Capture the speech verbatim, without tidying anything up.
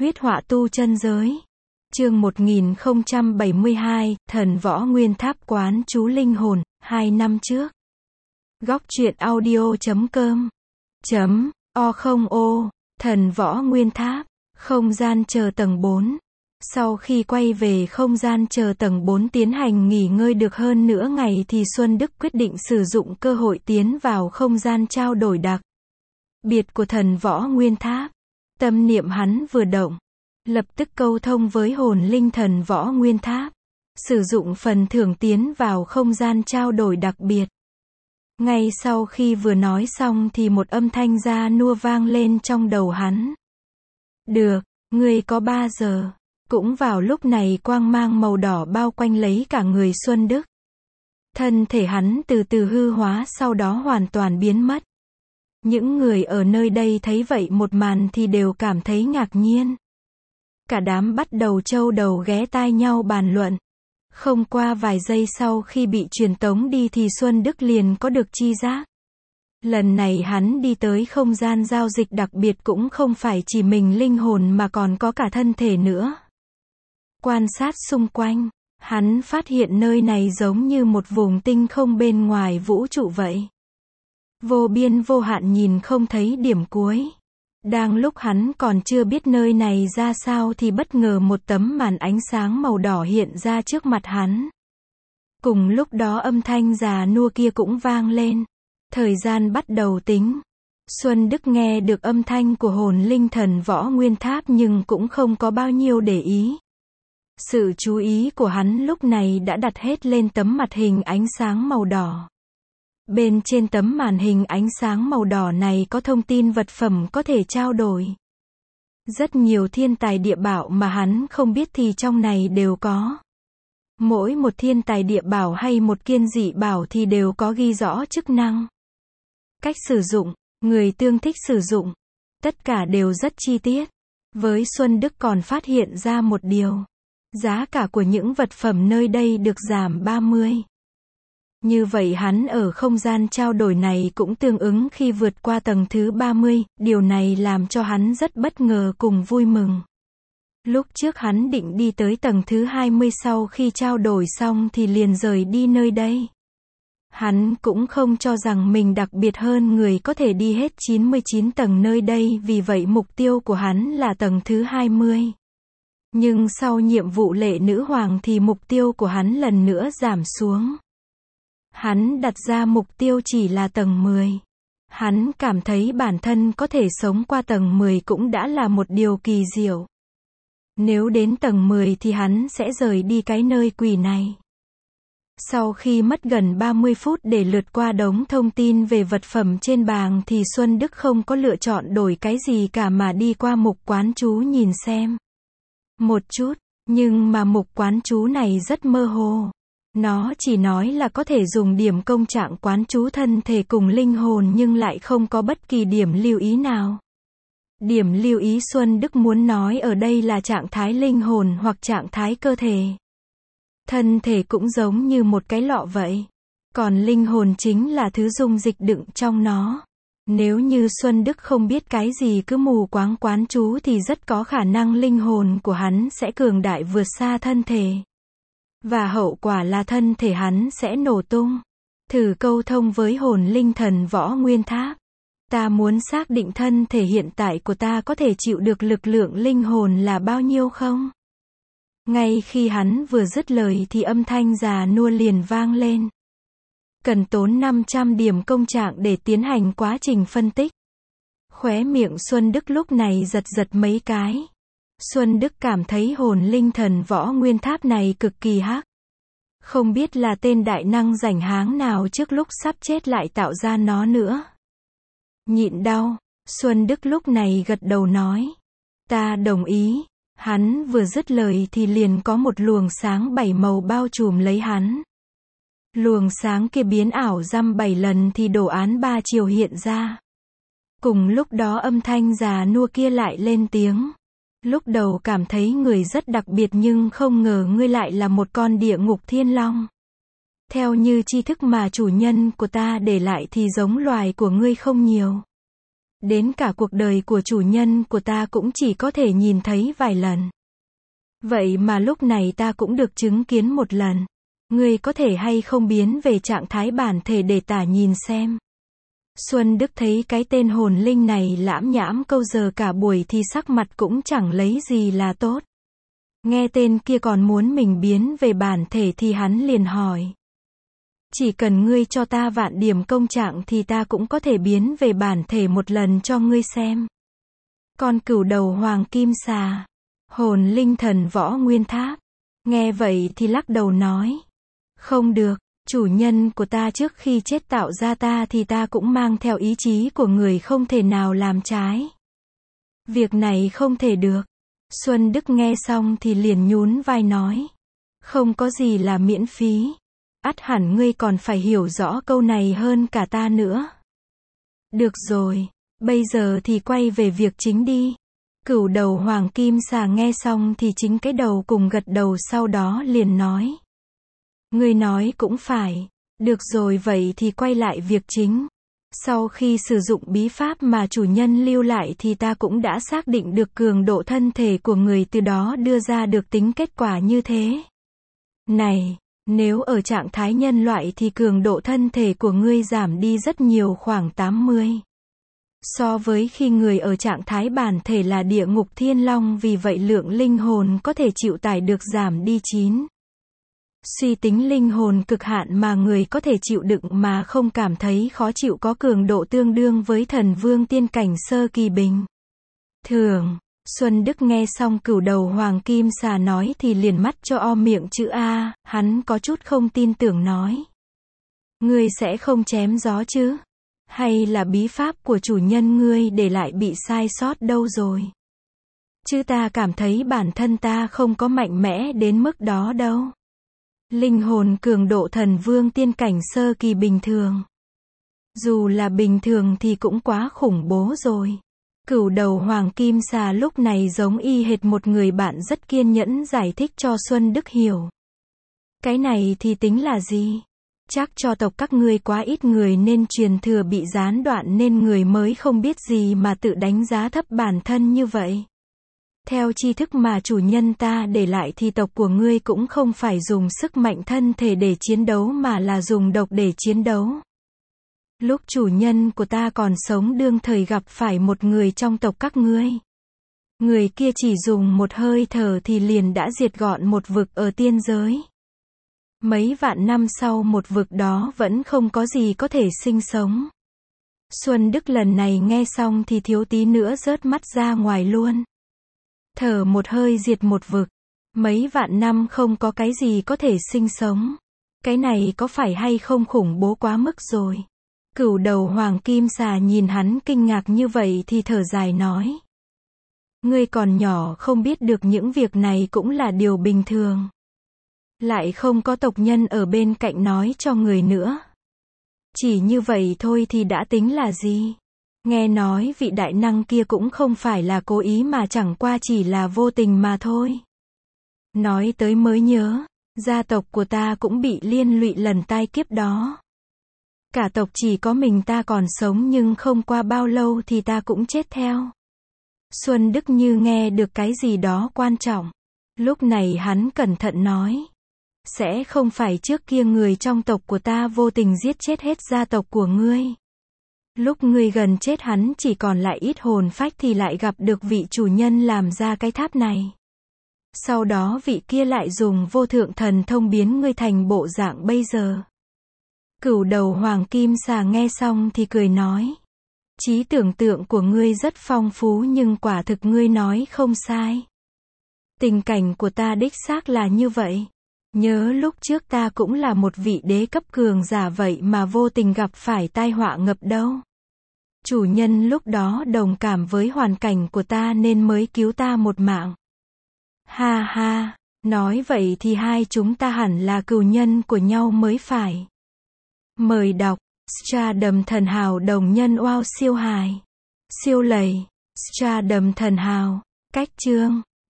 Huyết họa tu chân giới. Chương một nghìn không trăm bảy mươi hai, Thần Võ Nguyên Tháp quán chú linh hồn, hai năm trước. Góc truyện audio chấm com chấm o không ô, Thần Võ Nguyên Tháp, không gian chờ tầng bốn. Sau khi quay về không gian chờ tầng bốn tiến hành nghỉ ngơi được hơn nửa ngày thì Xuân Đức quyết định sử dụng cơ hội tiến vào không gian trao đổi đặc biệt của Thần Võ Nguyên Tháp. Tâm niệm hắn vừa động, lập tức câu thông với hồn linh Thần Võ Nguyên Tháp, sử dụng phần thưởng tiến vào không gian trao đổi đặc biệt. Ngay sau khi vừa nói xong thì một âm thanh ra nua vang lên trong đầu hắn. Được, ngươi có ba giờ. Cũng vào lúc này quang mang màu đỏ bao quanh lấy cả người Xuân Đức. Thân thể hắn từ từ hư hóa sau đó hoàn toàn biến mất. Những người ở nơi đây thấy vậy một màn thì đều cảm thấy ngạc nhiên. Cả đám bắt đầu trâu đầu ghé tai nhau bàn luận. Không qua vài giây sau khi bị truyền tống đi thì Xuân Đức liền có được chi giác. Lần này hắn đi tới không gian giao dịch đặc biệt cũng không phải chỉ mình linh hồn mà còn có cả thân thể nữa. Quan sát xung quanh, hắn phát hiện nơi này giống như một vùng tinh không bên ngoài vũ trụ vậy. Vô biên vô hạn nhìn không thấy điểm cuối. Đang lúc hắn còn chưa biết nơi này ra sao thì bất ngờ một tấm màn ánh sáng màu đỏ hiện ra trước mặt hắn. Cùng lúc đó âm thanh già nua kia cũng vang lên. Thời gian bắt đầu tính. Xuân Đức nghe được âm thanh của hồn linh Thần Võ Nguyên Tháp nhưng cũng không có bao nhiêu để ý. Sự chú ý của hắn lúc này đã đặt hết lên tấm mặt hình ánh sáng màu đỏ. Bên trên tấm màn hình ánh sáng màu đỏ này có thông tin vật phẩm có thể trao đổi. Rất nhiều thiên tài địa bảo mà hắn không biết thì trong này đều có. Mỗi một thiên tài địa bảo hay một kiên dị bảo thì đều có ghi rõ chức năng, cách sử dụng, người tương thích sử dụng. Tất cả đều rất chi tiết. Với Xuân Đức còn phát hiện ra một điều. Giá cả của những vật phẩm nơi đây được giảm ba mươi. Như vậy hắn ở không gian trao đổi này cũng tương ứng khi vượt qua tầng thứ ba mươi, điều này làm cho hắn rất bất ngờ cùng vui mừng. Lúc trước hắn định đi tới tầng thứ hai mươi sau khi trao đổi xong thì liền rời đi nơi đây. Hắn cũng không cho rằng mình đặc biệt hơn người có thể đi hết chín mươi chín tầng nơi đây, vì vậy mục tiêu của hắn là tầng thứ hai mươi. Nhưng sau nhiệm vụ lệ nữ hoàng thì mục tiêu của hắn lần nữa giảm xuống. Hắn đặt ra mục tiêu chỉ là tầng mười. Hắn cảm thấy bản thân có thể sống qua tầng mười cũng đã là một điều kỳ diệu. Nếu đến tầng mười thì hắn sẽ rời đi cái nơi quỷ này. Sau khi mất gần ba mươi phút để lướt qua đống thông tin về vật phẩm trên bàn thì Xuân Đức không có lựa chọn đổi cái gì cả mà đi qua mục quán chú nhìn xem. Một chút, nhưng mà mục quán chú này rất mơ hồ. Nó chỉ nói là có thể dùng điểm công trạng quán chú thân thể cùng linh hồn nhưng lại không có bất kỳ điểm lưu ý nào. Điểm lưu ý Xuân Đức muốn nói ở đây là trạng thái linh hồn hoặc trạng thái cơ thể. Thân thể cũng giống như một cái lọ vậy. Còn linh hồn chính là thứ dung dịch đựng trong nó. Nếu như Xuân Đức không biết cái gì cứ mù quáng quán chú thì rất có khả năng linh hồn của hắn sẽ cường đại vượt xa thân thể. Và hậu quả là thân thể hắn sẽ nổ tung. Thử câu thông với hồn linh Thần Võ Nguyên Tháp. Ta muốn xác định thân thể hiện tại của ta có thể chịu được lực lượng linh hồn là bao nhiêu không? Ngay khi hắn vừa dứt lời thì âm thanh già nua liền vang lên. Cần tốn năm trăm điểm công trạng để tiến hành quá trình phân tích. Khóe miệng Xuân Đức lúc này giật giật mấy cái. Xuân Đức cảm thấy hồn linh Thần Võ Nguyên Tháp này cực kỳ hắc. Không biết là tên đại năng rảnh háng nào trước lúc sắp chết lại tạo ra nó nữa. Nhịn đau, Xuân Đức lúc này gật đầu nói. Ta đồng ý. Hắn vừa dứt lời thì liền có một luồng sáng bảy màu bao trùm lấy hắn. Luồng sáng kia biến ảo dăm bảy lần thì đồ án ba chiều hiện ra. Cùng lúc đó âm thanh già nua kia lại lên tiếng. Lúc đầu cảm thấy người rất đặc biệt nhưng không ngờ ngươi lại là một con địa ngục thiên long. Theo như tri thức mà chủ nhân của ta để lại thì giống loài của ngươi không nhiều. Đến cả cuộc đời của chủ nhân của ta cũng chỉ có thể nhìn thấy vài lần. Vậy mà lúc này ta cũng được chứng kiến một lần. Ngươi có thể hay không biến về trạng thái bản thể để tả nhìn xem. Xuân Đức thấy cái tên hồn linh này lãm nhãm câu giờ cả buổi thì sắc mặt cũng chẳng lấy gì là tốt. Nghe tên kia còn muốn mình biến về bản thể thì hắn liền hỏi. Chỉ cần ngươi cho ta vạn điểm công trạng thì ta cũng có thể biến về bản thể một lần cho ngươi xem. Con cửu đầu hoàng kim xà. Hồn linh thần võ nguyên tháp. Nghe vậy thì lắc đầu nói. Không được, chủ nhân của ta trước khi chết tạo ra ta thì ta cũng mang theo ý chí của người không thể nào làm trái. Việc này không thể được. Xuân Đức nghe xong thì liền nhún vai nói. Không có gì là miễn phí. Ắt hẳn ngươi còn phải hiểu rõ câu này hơn cả ta nữa. Được rồi, bây giờ thì quay về việc chính đi. Cửu đầu hoàng kim xà nghe xong thì chính cái đầu cùng gật đầu sau đó liền nói. Ngươi nói cũng phải. Được rồi vậy thì quay lại việc chính. Sau khi sử dụng bí pháp mà chủ nhân lưu lại thì ta cũng đã xác định được cường độ thân thể của người, từ đó đưa ra được tính kết quả như thế. Này, nếu ở trạng thái nhân loại thì cường độ thân thể của ngươi giảm đi rất nhiều, khoảng tám mươi. So với khi người ở trạng thái bản thể là địa ngục thiên long, vì vậy lượng linh hồn có thể chịu tải được giảm đi chín. Suy tính linh hồn cực hạn mà người có thể chịu đựng mà không cảm thấy khó chịu có cường độ tương đương với thần vương tiên cảnh sơ kỳ bình thường. Xuân Đức nghe xong cửu đầu hoàng kim xà nói thì liền mắt cho o miệng chữ A, hắn có chút không tin tưởng nói. Ngươi sẽ không chém gió chứ? Hay là bí pháp của chủ nhân ngươi để lại bị sai sót đâu rồi? Chứ ta cảm thấy bản thân ta không có mạnh mẽ đến mức đó đâu. Linh hồn cường độ thần vương tiên cảnh sơ kỳ bình thường. Dù là bình thường thì cũng quá khủng bố rồi. Cửu đầu hoàng kim xà lúc này giống y hệt một người bạn rất kiên nhẫn giải thích cho Xuân Đức hiểu. Cái này thì tính là gì? Chắc cho tộc các ngươi quá ít người nên truyền thừa bị gián đoạn nên người mới không biết gì mà tự đánh giá thấp bản thân như vậy. Theo tri thức mà chủ nhân ta để lại thì tộc của ngươi cũng không phải dùng sức mạnh thân thể để chiến đấu mà là dùng độc để chiến đấu. Lúc chủ nhân của ta còn sống đương thời gặp phải một người trong tộc các ngươi. Người kia chỉ dùng một hơi thở thì liền đã diệt gọn một vực ở tiên giới. Mấy vạn năm sau một vực đó vẫn không có gì có thể sinh sống. Xuân Đức lần này nghe xong thì thiếu tí nữa rớt mắt ra ngoài luôn. Thở một hơi diệt một vực. Mấy vạn năm không có cái gì có thể sinh sống. Cái này có phải hay không khủng bố quá mức rồi. Cửu đầu hoàng kim xà nhìn hắn kinh ngạc như vậy thì thở dài nói. Ngươi còn nhỏ không biết được những việc này cũng là điều bình thường. Lại không có tộc nhân ở bên cạnh nói cho người nữa. Chỉ như vậy thôi thì đã tính là gì? Nghe nói vị đại năng kia cũng không phải là cố ý mà chẳng qua chỉ là vô tình mà thôi. Nói tới mới nhớ, gia tộc của ta cũng bị liên lụy lần tai kiếp đó. Cả tộc chỉ có mình ta còn sống nhưng không qua bao lâu thì ta cũng chết theo. Xuân Đức như nghe được cái gì đó quan trọng. Lúc này hắn cẩn thận nói. Sẽ không phải trước kia người trong tộc của ta vô tình giết chết hết gia tộc của ngươi. Lúc ngươi gần chết hắn chỉ còn lại ít hồn phách thì lại gặp được vị chủ nhân làm ra cái tháp này. Sau đó vị kia lại dùng vô thượng thần thông biến ngươi thành bộ dạng bây giờ. Cửu đầu hoàng kim xà nghe xong thì cười nói. Trí tưởng tượng của ngươi rất phong phú nhưng quả thực ngươi nói không sai. Tình cảnh của ta đích xác là như vậy. Nhớ lúc trước ta cũng là một vị đế cấp cường giả vậy mà vô tình gặp phải tai họa ngập đâu. Chủ nhân lúc đó đồng cảm với hoàn cảnh của ta nên mới cứu ta một mạng. Ha ha, nói vậy thì hai chúng ta hẳn là cừu nhân của nhau mới phải. Mời đọc, Stardom thần hào đồng nhân wow siêu hài. Siêu lầy, Stardom thần hào, cách chương.